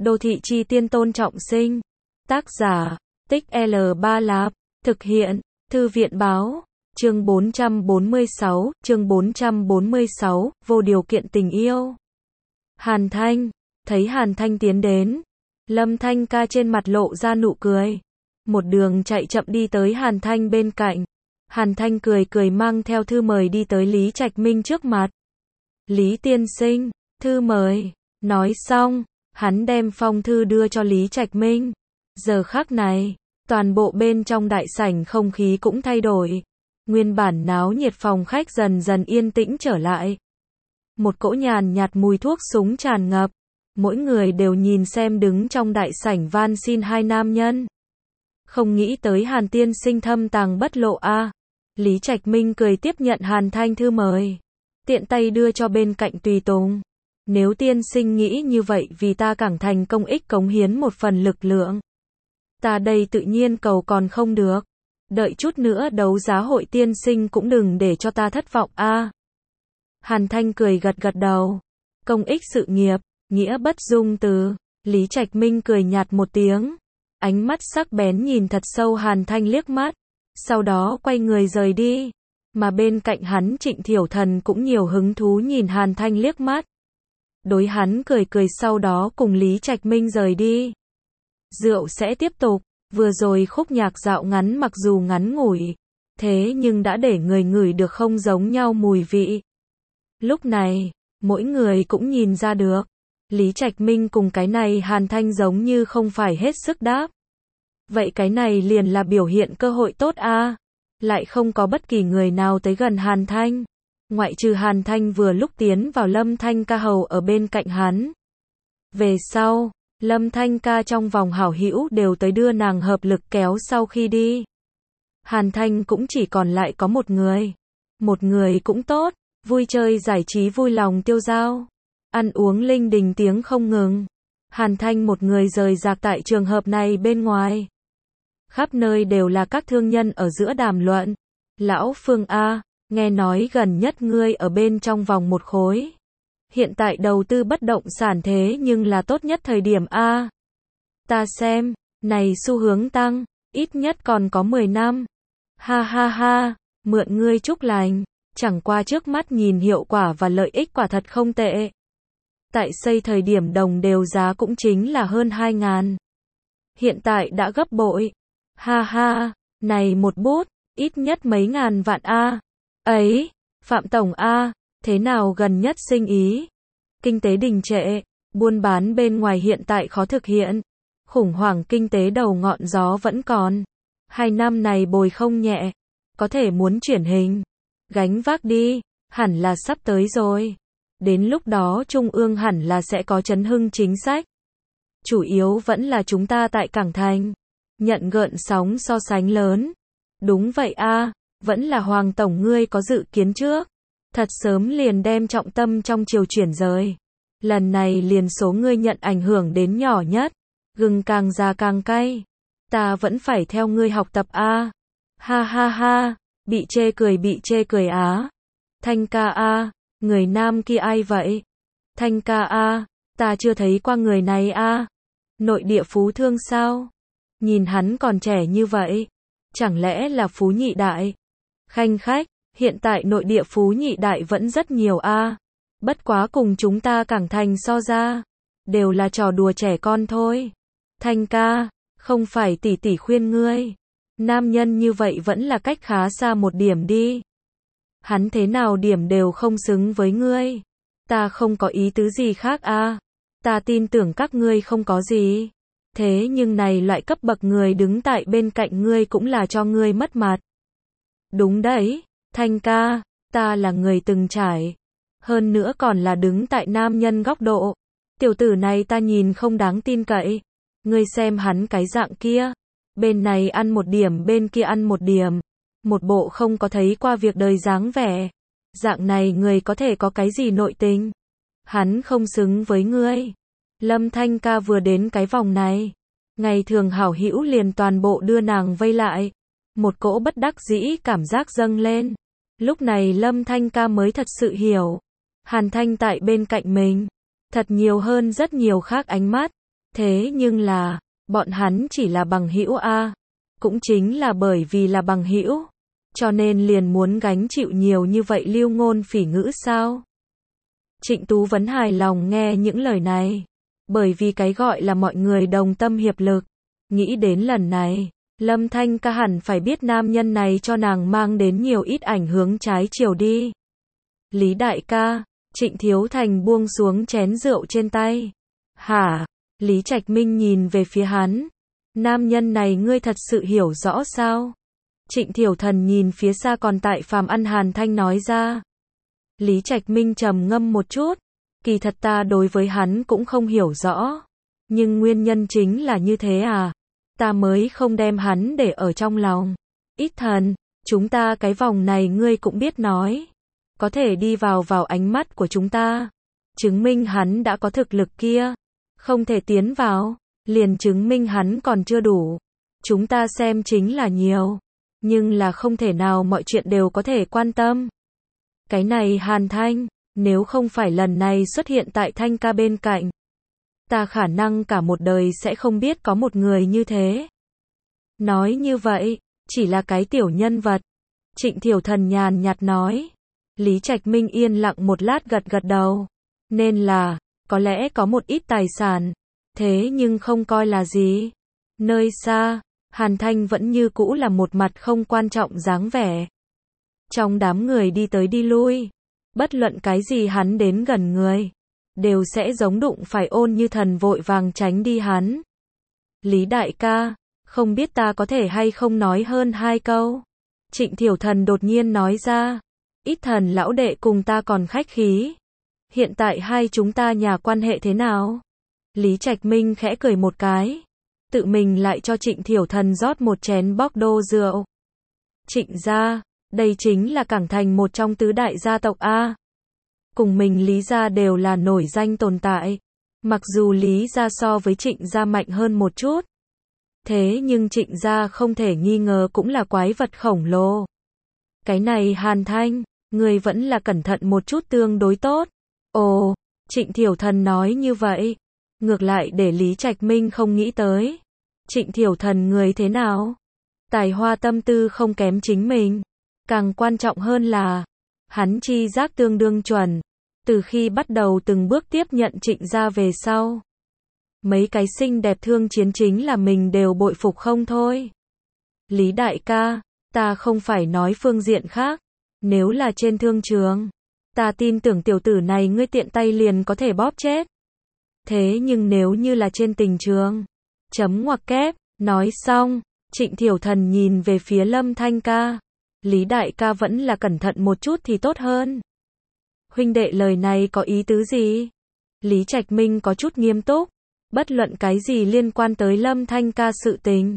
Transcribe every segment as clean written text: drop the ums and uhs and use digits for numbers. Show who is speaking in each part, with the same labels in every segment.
Speaker 1: Đô thị chi tiên Tôn Trọng Sinh. Tác giả, Tích L3 Lạp. Thực hiện, Thư viện báo. Chương 446, vô điều kiện tình yêu. Hàn Thanh, thấy Hàn Thanh tiến đến. Lâm Thanh ca trên mặt lộ ra nụ cười. Một đường chạy chậm đi tới Hàn Thanh bên cạnh. Hàn Thanh cười cười mang theo thư mời đi tới Lý Trạch Minh trước mặt. Lý tiên sinh, thư mời. Nói xong, hắn đem phong thư đưa cho Lý Trạch Minh. Giờ khắc này, toàn bộ bên trong đại sảnh không khí cũng thay đổi. Nguyên bản náo nhiệt phòng khách dần dần yên tĩnh trở lại. Một cỗ nhàn nhạt mùi thuốc súng tràn ngập. Mỗi người đều nhìn xem đứng trong đại sảnh van xin hai nam nhân. Không nghĩ tới Hàn tiên sinh thâm tàng bất lộ a. Lý Trạch Minh cười tiếp nhận Hàn Thanh thư mời. Tiện tay đưa cho bên cạnh tùy tùng. Nếu tiên sinh nghĩ như vậy vì ta Cảng Thành công ích cống hiến một phần lực lượng. Ta đây tự nhiên cầu còn không được. Đợi chút nữa đấu giá hội tiên sinh cũng đừng để cho ta thất vọng a. Hàn Thanh cười gật gật đầu. Công ích sự nghiệp, nghĩa bất dung từ. Lý Trạch Minh cười nhạt một tiếng. Ánh mắt sắc bén nhìn thật sâu Hàn Thanh liếc mắt. Sau đó quay người rời đi. Mà bên cạnh hắn Trịnh Thiểu Thần cũng nhiều hứng thú nhìn Hàn Thanh liếc mắt. Đối hắn cười cười sau đó cùng Lý Trạch Minh rời đi. Rượu sẽ tiếp tục. Vừa rồi khúc nhạc dạo ngắn mặc dù ngắn ngủi, thế nhưng đã để người ngửi được không giống nhau mùi vị. Lúc này, mỗi người cũng nhìn ra được. Lý Trạch Minh cùng cái này Hàn Thanh giống như không phải hết sức đáp. Vậy cái này liền là biểu hiện cơ hội tốt a. Lại không có bất kỳ người nào tới gần Hàn Thanh. Ngoại trừ Hàn Thanh vừa lúc tiến vào Lâm Thanh ca hầu ở bên cạnh hắn. Về sau, Lâm Thanh ca trong vòng hảo hữu đều tới đưa nàng hợp lực kéo sau khi đi. Hàn Thanh cũng chỉ còn lại có một người. Một người cũng tốt, vui chơi giải trí vui lòng tiêu dao. Ăn uống linh đình tiếng không ngừng. Hàn Thanh một người rời rạc tại trường hợp này bên ngoài. Khắp nơi đều là các thương nhân ở giữa đàm luận. Lão Phương A, nghe nói gần nhất ngươi ở bên trong vòng một khối. Hiện tại đầu tư bất động sản thế nhưng là tốt nhất thời điểm A. Ta xem, này xu hướng tăng, ít nhất còn có 10 năm. Ha ha ha, mượn ngươi chúc lành, chẳng qua trước mắt nhìn hiệu quả và lợi ích quả thật không tệ. Tại xây thời điểm đồng đều giá cũng chính là hơn 2.000. Hiện tại đã gấp bội. Ha ha, này một bút, ít nhất mấy ngàn vạn A. Ấy, Phạm Tổng A, thế nào gần nhất sinh ý? Kinh tế đình trệ, buôn bán bên ngoài hiện tại khó thực hiện. Khủng hoảng kinh tế đầu ngọn gió vẫn còn. 2 năm này bồi không nhẹ. Có thể muốn chuyển hình. Gánh vác đi, hẳn là sắp tới rồi. Đến lúc đó Trung ương hẳn là sẽ có chấn hưng chính sách. Chủ yếu vẫn là chúng ta tại Cảng Thành. Nhận gợn sóng so sánh lớn. Đúng vậy a, vẫn là Hoàng Tổng ngươi có dự kiến trước. Thật sớm liền đem trọng tâm trong chiều chuyển rời. Lần này liền số ngươi nhận ảnh hưởng đến nhỏ nhất. Gừng càng già càng cay. Ta vẫn phải theo ngươi học tập a. Ha ha ha, bị chê cười á. Thanh ca a, người nam kia ai vậy? Thanh ca a, ta chưa thấy qua người này a. Nội địa phú thương sao? Nhìn hắn còn trẻ như vậy. Chẳng lẽ là phú nhị đại? Khanh khách, hiện tại nội địa phú nhị đại vẫn rất nhiều a. Bất quá cùng chúng ta Cảng Thành so ra, đều là trò đùa trẻ con thôi. Thanh ca, không phải tỷ tỷ khuyên ngươi. Nam nhân như vậy vẫn là cách khá xa một điểm đi. Hắn thế nào điểm đều không xứng với ngươi. Ta không có ý tứ gì khác a. Ta tin tưởng các ngươi không có gì. Thế nhưng này loại cấp bậc người đứng tại bên cạnh ngươi cũng là cho ngươi mất mặt. Đúng đấy, Thanh ca, ta là người từng trải. Hơn nữa còn là đứng tại nam nhân góc độ. Tiểu tử này ta nhìn không đáng tin cậy. Ngươi xem hắn cái dạng kia. Bên này ăn một điểm bên kia ăn một điểm. Một bộ không có thấy qua việc đời dáng vẻ. Dạng này người có thể có cái gì nội tình. Hắn không xứng với ngươi. Lâm Thanh ca vừa đến cái vòng này. Ngày thường hảo hữu liền toàn bộ đưa nàng vây lại. Một cỗ bất đắc dĩ cảm giác dâng lên. Lúc này Lâm Thanh ca mới thật sự hiểu. Hàn Thanh tại bên cạnh mình. Thật nhiều hơn rất nhiều khác ánh mắt. Thế nhưng là, bọn hắn chỉ là bằng hữu a. Cũng chính là bởi vì là bằng hữu, cho nên liền muốn gánh chịu nhiều như vậy lưu ngôn phỉ ngữ sao? Trịnh Tú Vấn hài lòng nghe những lời này, bởi vì cái gọi là mọi người đồng tâm hiệp lực, nghĩ đến lần này, Lâm Thanh Ca hẳn phải biết nam nhân này cho nàng mang đến nhiều ít ảnh hưởng trái chiều đi. Lý đại ca, Trịnh Thiếu Thành buông xuống chén rượu trên tay. Hả? Lý Trạch Minh nhìn về phía hắn. Nam nhân này ngươi thật sự hiểu rõ sao? Trịnh Thiểu Thần nhìn phía xa còn tại phàm ăn Hàn Thanh nói ra. Lý Trạch Minh trầm ngâm một chút. Kỳ thật ta đối với hắn cũng không hiểu rõ. Nhưng nguyên nhân chính là như thế à? Ta mới không đem hắn để ở trong lòng. Ít thần, chúng ta cái vòng này ngươi cũng biết nói. Có thể đi vào ánh mắt của chúng ta. Chứng minh hắn đã có thực lực kia. Không thể tiến vào, liền chứng minh hắn còn chưa đủ. Chúng ta xem chính là nhiều. Nhưng là không thể nào mọi chuyện đều có thể quan tâm. Cái này Hàn Thanh, nếu không phải lần này xuất hiện tại Thanh ca bên cạnh, ta khả năng cả một đời sẽ không biết có một người như thế. Nói như vậy, chỉ là cái tiểu nhân vật. Trịnh Thiểu Thần nhàn nhạt nói. Lý Trạch Minh yên lặng một lát gật gật đầu. Nên là, có lẽ có một ít tài sản, thế nhưng không coi là gì. Nơi xa, Hàn Thanh vẫn như cũ là một mặt không quan trọng dáng vẻ. Trong đám người đi tới đi lui, bất luận cái gì hắn đến gần người, đều sẽ giống đụng phải Ôn Như Thần vội vàng tránh đi hắn. Lý đại ca, không biết ta có thể hay không nói hơn 2 câu. Trịnh Thiểu Thần đột nhiên nói ra. Ít thần lão đệ cùng ta còn khách khí. Hiện tại hai chúng ta nhà quan hệ thế nào? Lý Trạch Minh khẽ cười một cái. Tự mình lại cho Trịnh Thiểu Thần rót một chén Bordeaux rượu. Trịnh gia, đây chính là Cảng Thành một trong tứ đại gia tộc A. Cùng mình Lý gia đều là nổi danh tồn tại. Mặc dù Lý gia so với Trịnh gia mạnh hơn một chút. Thế nhưng Trịnh gia không thể nghi ngờ cũng là quái vật khổng lồ. Cái này Hàn Thanh, người vẫn là cẩn thận một chút tương đối tốt. Ồ, Trịnh Thiểu Thần nói như vậy. Ngược lại để Lý Trạch Minh không nghĩ tới. Trịnh Thiểu Thần người thế nào? Tài hoa tâm tư không kém chính mình. Càng quan trọng hơn là, hắn chi giác tương đương chuẩn. Từ khi bắt đầu từng bước tiếp nhận Trịnh gia về sau. Mấy cái xinh đẹp thương chiến chính là mình đều bội phục không thôi. Lý đại ca, ta không phải nói phương diện khác. Nếu là trên thương trường, ta tin tưởng tiểu tử này ngươi tiện tay liền có thể bóp chết. Thế nhưng nếu như là trên tình trường, chấm ngoặc kép, nói xong, Trịnh Thiểu Thần nhìn về phía Lâm Thanh ca. Lý đại ca vẫn là cẩn thận một chút thì tốt hơn. Huynh đệ lời này có ý tứ gì? Lý Trạch Minh có chút nghiêm túc. Bất luận cái gì liên quan tới Lâm Thanh ca sự tình,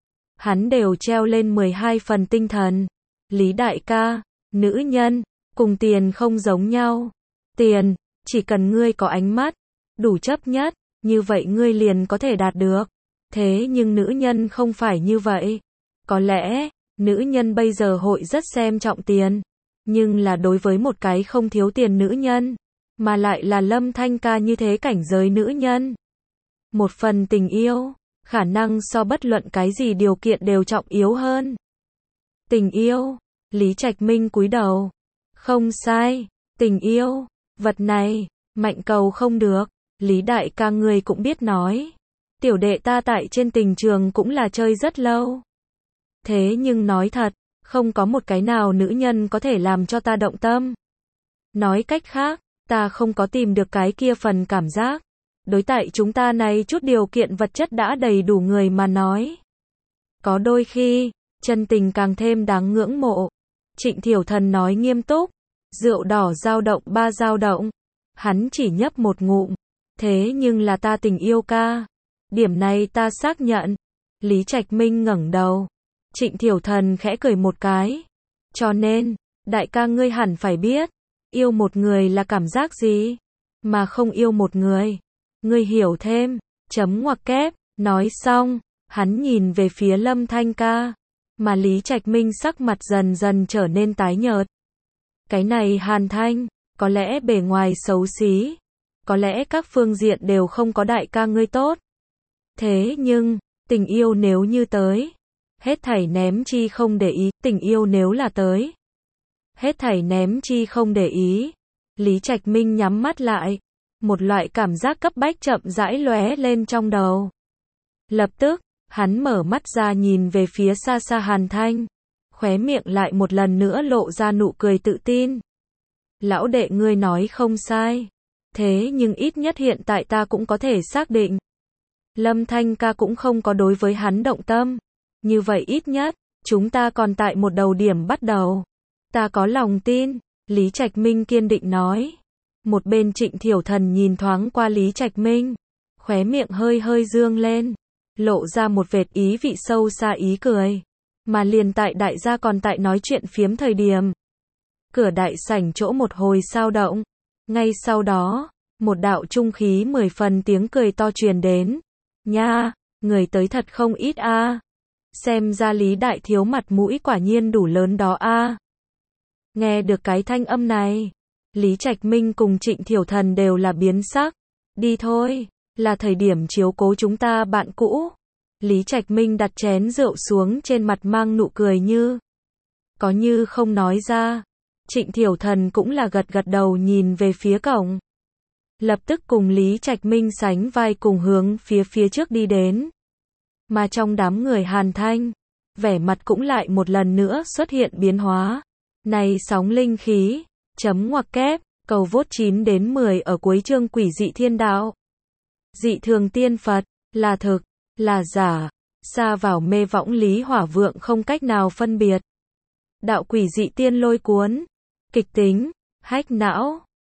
Speaker 1: hắn đều treo lên 12 phần tinh thần. Lý đại ca, nữ nhân, cùng tiền không giống nhau. Tiền, chỉ cần ngươi có ánh mắt, đủ chấp nhất, như vậy ngươi liền có thể đạt được. Thế nhưng nữ nhân không phải như vậy. Có lẽ, nữ nhân bây giờ hội rất xem trọng tiền. Nhưng là đối với một cái không thiếu tiền nữ nhân, mà lại là Lâm Thanh ca như thế cảnh giới nữ nhân. Một phần tình yêu, khả năng so bất luận cái gì điều kiện đều trọng yếu hơn. Tình yêu, Lý Trạch Minh cúi đầu. Không sai, tình yêu, vật này, mạnh cầu không được. Lý đại ca người cũng biết nói. Tiểu đệ ta tại trên tình trường cũng là chơi rất lâu. Thế nhưng nói thật, không có một cái nào nữ nhân có thể làm cho ta động tâm. Nói cách khác, ta không có tìm được cái kia phần cảm giác. Đối tại chúng ta này chút điều kiện vật chất đã đầy đủ người mà nói. Có đôi khi, chân tình càng thêm đáng ngưỡng mộ. Trịnh Thiểu Thần nói nghiêm túc. Rượu đỏ dao động 3 dao động. Hắn chỉ nhấp một ngụm. Thế nhưng là ta tình yêu ca. Điểm này ta xác nhận. Lý Trạch Minh ngẩng đầu. Trịnh Thiểu Thần khẽ cười một cái. Cho nên, đại ca ngươi hẳn phải biết. Yêu một người là cảm giác gì? Mà không yêu một người. Ngươi hiểu thêm. Chấm ngoặc kép. Nói xong, hắn nhìn về phía Lâm Thanh ca. Mà Lý Trạch Minh sắc mặt dần dần trở nên tái nhợt. Cái này Hàn Thanh, có lẽ bề ngoài xấu xí. Có lẽ các phương diện đều không có đại ca ngươi tốt. Thế nhưng, tình yêu nếu như tới, hết thảy ném chi không để ý, tình yêu nếu là tới, hết thảy ném chi không để ý. Lý Trạch Minh nhắm mắt lại, một loại cảm giác cấp bách chậm rãi lóe lên trong đầu. Lập tức, hắn mở mắt ra nhìn về phía xa xa Hàn Thanh, khóe miệng lại một lần nữa lộ ra nụ cười tự tin. Lão đệ ngươi nói không sai, thế nhưng ít nhất hiện tại ta cũng có thể xác định, Lâm Thanh ca cũng không có đối với hắn động tâm. Như vậy ít nhất, chúng ta còn tại một đầu điểm bắt đầu. Ta có lòng tin, Lý Trạch Minh kiên định nói. Một bên Trịnh Thiểu Thần nhìn thoáng qua Lý Trạch Minh, khóe miệng hơi hơi dương lên, lộ ra một vệt ý vị sâu xa ý cười. Mà liền tại đại gia còn tại nói chuyện phiếm thời điểm, cửa đại sảnh chỗ một hồi sao động. Ngay sau đó, một đạo trung khí 10 phần tiếng cười to truyền đến. Nha, người tới thật không ít a. Xem ra Lý đại thiếu mặt mũi quả nhiên đủ lớn đó a. Nghe được cái thanh âm này, Lý Trạch Minh cùng Trịnh Thiểu Thần đều là biến sắc. Đi thôi, là thời điểm chiếu cố chúng ta bạn cũ. Lý Trạch Minh đặt chén rượu xuống trên mặt mang nụ cười như có như không nói ra. Trịnh Thiểu Thần cũng là gật gật đầu nhìn về phía cổng. Lập tức cùng Lý Trạch Minh sánh vai cùng hướng phía trước đi đến. Mà trong đám người Hàn Thanh, vẻ mặt cũng lại một lần nữa xuất hiện biến hóa. Này sóng linh khí, chấm ngoặc kép, cầu vote 9 đến 10 ở cuối chương Quỷ dị thiên đạo. Dị thường tiên Phật, là thực, là giả, xa vào mê võng Lý Hỏa Vượng không cách nào phân biệt. Đạo quỷ dị tiên lôi cuốn, kịch tính, hách não.